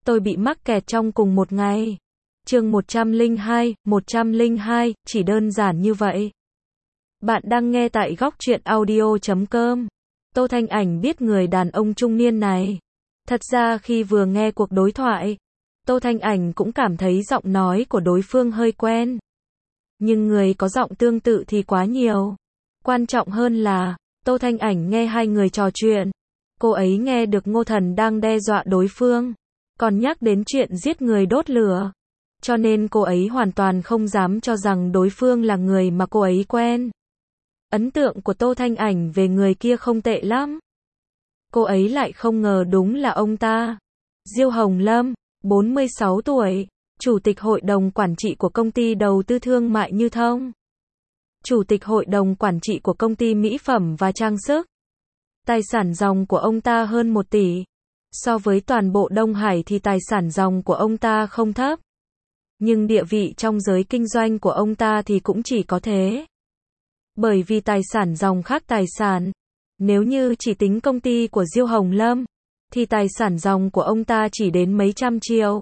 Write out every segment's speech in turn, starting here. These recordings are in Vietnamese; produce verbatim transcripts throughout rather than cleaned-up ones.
tôi bị mắc kẹt trong cùng một ngày. Chương một trăm lẻ hai, một trăm lẻ hai, chỉ đơn giản như vậy. Bạn đang nghe tại góc truyện audio chấm com. Tô Thanh Ảnh biết người đàn ông trung niên này. Thật ra khi vừa nghe cuộc đối thoại, Tô Thanh Ảnh cũng cảm thấy giọng nói của đối phương hơi quen. Nhưng người có giọng tương tự thì quá nhiều. Quan trọng hơn là, Tô Thanh Ảnh nghe hai người trò chuyện. Cô ấy nghe được Ngô Thần đang đe dọa đối phương, còn nhắc đến chuyện giết người đốt lửa. Cho nên cô ấy hoàn toàn không dám cho rằng đối phương là người mà cô ấy quen. Ấn tượng của Tô Thanh Ảnh về người kia không tệ lắm. Cô ấy lại không ngờ đúng là ông ta. Diêu Hồng Lâm, bốn mươi sáu tuổi, Chủ tịch Hội đồng Quản trị của công ty đầu tư thương mại Như Thông. Chủ tịch Hội đồng Quản trị của công ty mỹ phẩm và trang sức. Tài sản ròng của ông ta hơn một tỷ. So với toàn bộ Đông Hải thì tài sản ròng của ông ta không thấp. Nhưng địa vị trong giới kinh doanh của ông ta thì cũng chỉ có thế. Bởi vì tài sản ròng khác tài sản. Nếu như chỉ tính công ty của Diêu Hồng Lâm, thì tài sản ròng của ông ta chỉ đến mấy trăm triệu.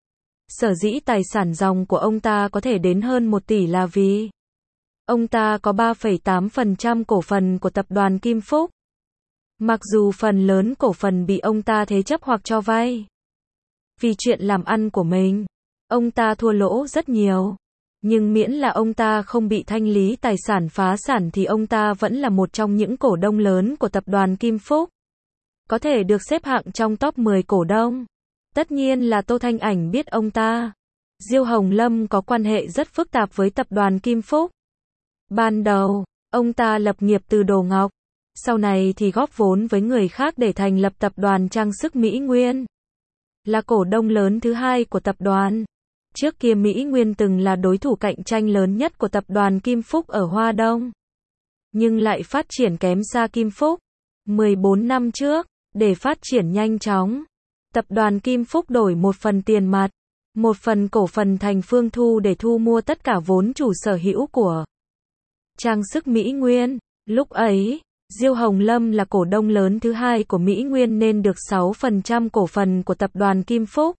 Sở dĩ tài sản ròng của ông ta có thể đến hơn một tỷ là vì ông ta có ba phẩy tám phần trăm cổ phần của tập đoàn Kim Phúc. Mặc dù phần lớn cổ phần bị ông ta thế chấp hoặc cho vay. Vì chuyện làm ăn của mình, ông ta thua lỗ rất nhiều. Nhưng miễn là ông ta không bị thanh lý tài sản phá sản thì ông ta vẫn là một trong những cổ đông lớn của tập đoàn Kim Phúc. Có thể được xếp hạng trong top mười cổ đông. Tất nhiên là Tô Thanh Ảnh biết ông ta. Diêu Hồng Lâm có quan hệ rất phức tạp với tập đoàn Kim Phúc. Ban đầu, ông ta lập nghiệp từ đồ ngọc. Sau này thì góp vốn với người khác để thành lập tập đoàn trang sức Mỹ Nguyên. Là cổ đông lớn thứ hai của tập đoàn. Trước kia Mỹ Nguyên từng là đối thủ cạnh tranh lớn nhất của tập đoàn Kim Phúc ở Hoa Đông. Nhưng lại phát triển kém xa Kim Phúc. mười bốn năm trước, để phát triển nhanh chóng, tập đoàn Kim Phúc đổi một phần tiền mặt, một phần cổ phần thành Phương Thu để thu mua tất cả vốn chủ sở hữu của trang sức Mỹ Nguyên. Lúc ấy, Diêu Hồng Lâm là cổ đông lớn thứ hai của Mỹ Nguyên nên được sáu phần trăm cổ phần của tập đoàn Kim Phúc.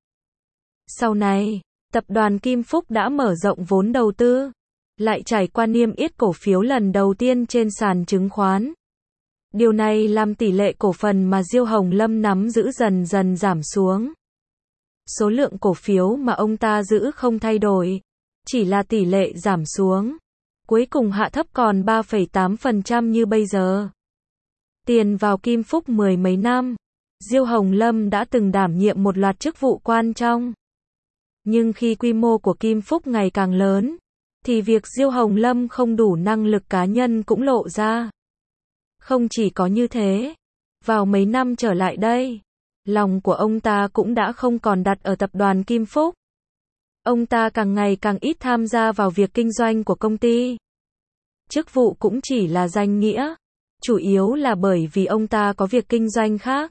Sau này, tập đoàn Kim Phúc đã mở rộng vốn đầu tư, lại trải qua niêm yết cổ phiếu lần đầu tiên trên sàn chứng khoán. Điều này làm tỷ lệ cổ phần mà Diêu Hồng Lâm nắm giữ dần dần giảm xuống. Số lượng cổ phiếu mà ông ta giữ không thay đổi, chỉ là tỷ lệ giảm xuống. Cuối cùng hạ thấp còn ba phẩy tám phần trăm như bây giờ. Tiền vào Kim Phúc mười mấy năm, Diêu Hồng Lâm đã từng đảm nhiệm một loạt chức vụ quan trọng. Nhưng khi quy mô của Kim Phúc ngày càng lớn, thì việc Diêu Hồng Lâm không đủ năng lực cá nhân cũng lộ ra. Không chỉ có như thế, vào mấy năm trở lại đây, lòng của ông ta cũng đã không còn đặt ở tập đoàn Kim Phúc. Ông ta càng ngày càng ít tham gia vào việc kinh doanh của công ty. Chức vụ cũng chỉ là danh nghĩa, chủ yếu là bởi vì ông ta có việc kinh doanh khác.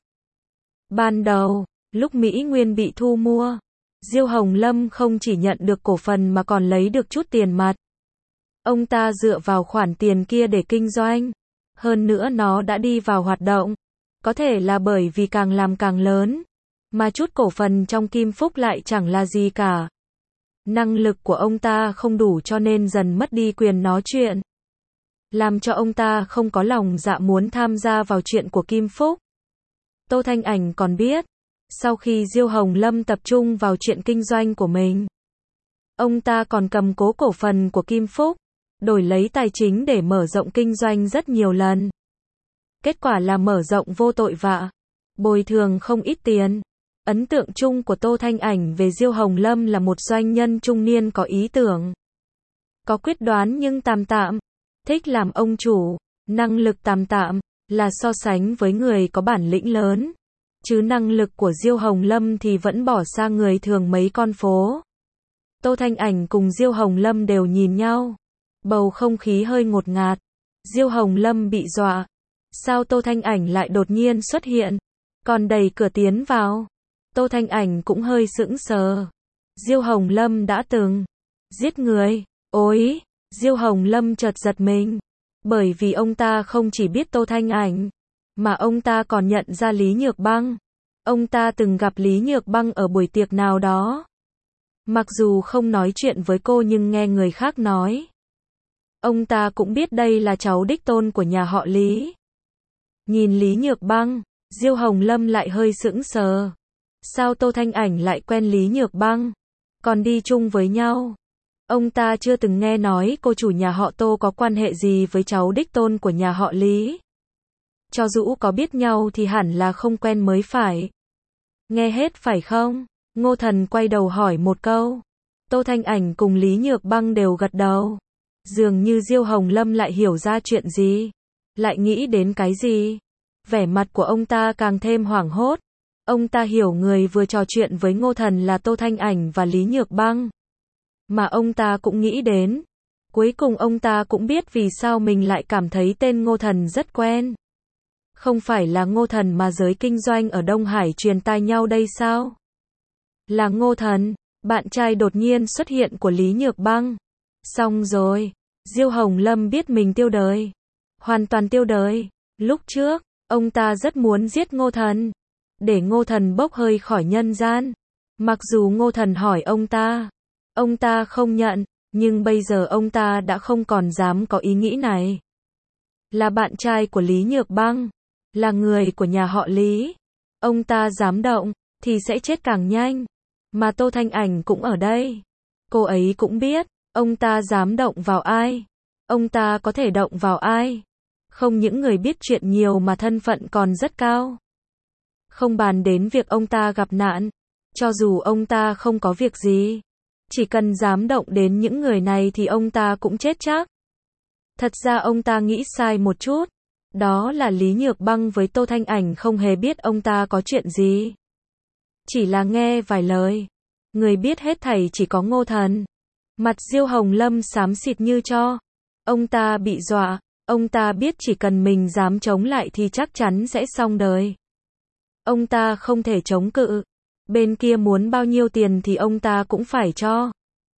Ban đầu, lúc Mỹ Nguyên bị thu mua, Diêu Hồng Lâm không chỉ nhận được cổ phần mà còn lấy được chút tiền mặt. Ông ta dựa vào khoản tiền kia để kinh doanh. Hơn nữa nó đã đi vào hoạt động. Có thể là bởi vì càng làm càng lớn, mà chút cổ phần trong Kim Phúc lại chẳng là gì cả. Năng lực của ông ta không đủ cho nên dần mất đi quyền nói chuyện. Làm cho ông ta không có lòng dạ muốn tham gia vào chuyện của Kim Phúc. Tô Thanh Ảnh còn biết, sau khi Diêu Hồng Lâm tập trung vào chuyện kinh doanh của mình, ông ta còn cầm cố cổ phần của Kim Phúc, đổi lấy tài chính để mở rộng kinh doanh rất nhiều lần. Kết quả là mở rộng vô tội vạ, bồi thường không ít tiền. Ấn tượng chung của Tô Thanh Ảnh về Diêu Hồng Lâm là một doanh nhân trung niên có ý tưởng, có quyết đoán nhưng tạm tạm, thích làm ông chủ, năng lực tạm tạm, là so sánh với người có bản lĩnh lớn. Chứ năng lực của Diêu Hồng Lâm thì vẫn bỏ xa người thường mấy con phố. Tô Thanh Ảnh cùng Diêu Hồng Lâm đều nhìn nhau. Bầu không khí hơi ngột ngạt. Diêu Hồng Lâm bị dọa. Sao Tô Thanh Ảnh lại đột nhiên xuất hiện? Còn đẩy cửa tiến vào. Tô Thanh Ảnh cũng hơi sững sờ. Diêu Hồng Lâm đã từng giết người. Ôi! Diêu Hồng Lâm chợt giật mình. Bởi vì ông ta không chỉ biết Tô Thanh Ảnh, mà ông ta còn nhận ra Lý Nhược Băng. Ông ta từng gặp Lý Nhược Băng ở buổi tiệc nào đó. Mặc dù không nói chuyện với cô nhưng nghe người khác nói. Ông ta cũng biết đây là cháu đích tôn của nhà họ Lý. Nhìn Lý Nhược Băng, Diêu Hồng Lâm lại hơi sững sờ. Sao Tô Thanh Ảnh lại quen Lý Nhược Băng? Còn đi chung với nhau? Ông ta chưa từng nghe nói cô chủ nhà họ Tô có quan hệ gì với cháu đích tôn của nhà họ Lý. Cho dù có biết nhau thì hẳn là không quen mới phải. Nghe hết phải không? Ngô Thần quay đầu hỏi một câu. Tô Thanh Ảnh cùng Lý Nhược Băng đều gật đầu. Dường như Diêu Hồng Lâm lại hiểu ra chuyện gì. Lại nghĩ đến cái gì? Vẻ mặt của ông ta càng thêm hoảng hốt. Ông ta hiểu người vừa trò chuyện với Ngô Thần là Tô Thanh Ảnh và Lý Nhược Băng. Mà ông ta cũng nghĩ đến. Cuối cùng ông ta cũng biết vì sao mình lại cảm thấy tên Ngô Thần rất quen. Không phải là Ngô Thần mà giới kinh doanh ở Đông Hải truyền tai nhau đây sao? Là Ngô Thần, bạn trai đột nhiên xuất hiện của Lý Nhược Băng. Xong rồi, Diêu Hồng Lâm biết mình tiêu đời. Hoàn toàn tiêu đời. Lúc trước, ông ta rất muốn giết Ngô Thần. Để Ngô Thần bốc hơi khỏi nhân gian. Mặc dù Ngô Thần hỏi ông ta, ông ta không nhận, nhưng bây giờ ông ta đã không còn dám có ý nghĩ này. Là bạn trai của Lý Nhược Băng, là người của nhà họ Lý. Ông ta dám động, thì sẽ chết càng nhanh. Mà Tô Thanh Ảnh cũng ở đây. Cô ấy cũng biết, ông ta dám động vào ai. Ông ta có thể động vào ai. Không những người biết chuyện nhiều mà thân phận còn rất cao. Không bàn đến việc ông ta gặp nạn. Cho dù ông ta không có việc gì. Chỉ cần dám động đến những người này thì ông ta cũng chết chắc. Thật ra ông ta nghĩ sai một chút. Đó là Lý Nhược Băng với Tô Thanh Ảnh không hề biết ông ta có chuyện gì. Chỉ là nghe vài lời. Người biết hết thảy chỉ có Ngô Thần. Mặt Diêu Hồng Lâm xám xịt như tro. Ông ta bị dọa. Ông ta biết chỉ cần mình dám chống lại thì chắc chắn sẽ xong đời. Ông ta không thể chống cự. Bên kia muốn bao nhiêu tiền thì ông ta cũng phải cho.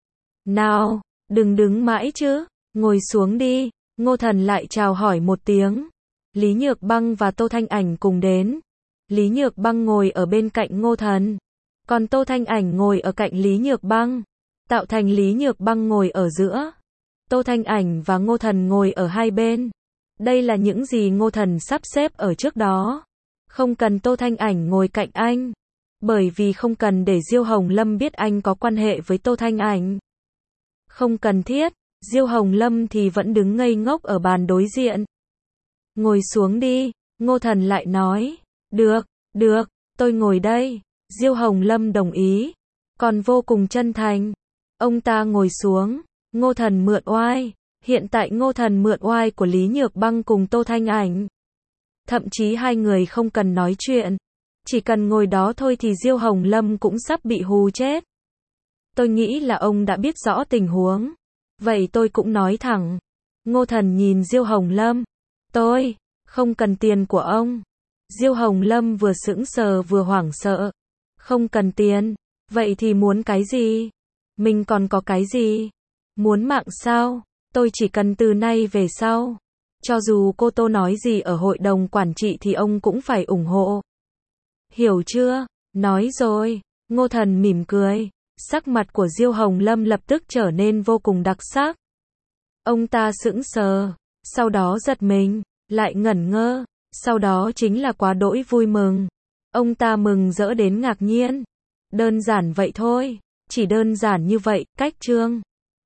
Nào, đừng đứng mãi chứ. Ngồi xuống đi. Ngô Thần lại chào hỏi một tiếng. Lý Nhược Băng và Tô Thanh Ảnh cùng đến. Lý Nhược Băng ngồi ở bên cạnh Ngô Thần. Còn Tô Thanh Ảnh ngồi ở cạnh Lý Nhược Băng. Tạo thành Lý Nhược Băng ngồi ở giữa. Tô Thanh Ảnh và Ngô Thần ngồi ở hai bên. Đây là những gì Ngô Thần sắp xếp ở trước đó. Không cần Tô Thanh Ảnh ngồi cạnh anh. Bởi vì không cần để Diêu Hồng Lâm biết anh có quan hệ với Tô Thanh Ảnh. Không cần thiết. Diêu Hồng Lâm thì vẫn đứng ngây ngốc ở bàn đối diện. Ngồi xuống đi. Ngô Thần lại nói. Được, được, tôi ngồi đây. Diêu Hồng Lâm đồng ý. Còn vô cùng chân thành. Ông ta ngồi xuống. Ngô Thần mượn oai. Hiện tại Ngô Thần mượn oai của Lý Nhược Băng cùng Tô Thanh Ảnh. Thậm chí hai người không cần nói chuyện. Chỉ cần ngồi đó thôi thì Diêu Hồng Lâm cũng sắp bị hù chết. Tôi nghĩ là ông đã biết rõ tình huống. Vậy tôi cũng nói thẳng. Ngô Thần nhìn Diêu Hồng Lâm. Tôi không cần tiền của ông. Diêu Hồng Lâm vừa sững sờ vừa hoảng sợ. Không cần tiền. Vậy thì muốn cái gì? Mình còn có cái gì? Muốn mạng sao? Tôi chỉ cần từ nay về sau. Cho dù cô Tô nói gì ở hội đồng quản trị thì ông cũng phải ủng hộ. Hiểu chưa? Nói rồi. Ngô Thần mỉm cười. Sắc mặt của Diêu Hồng Lâm lập tức trở nên vô cùng đặc sắc. Ông ta sững sờ. Sau đó giật mình. Lại ngẩn ngơ. Sau đó chính là quá đỗi vui mừng. Ông ta mừng rỡ đến ngạc nhiên. Đơn giản vậy thôi. Chỉ đơn giản như vậy, cách chương.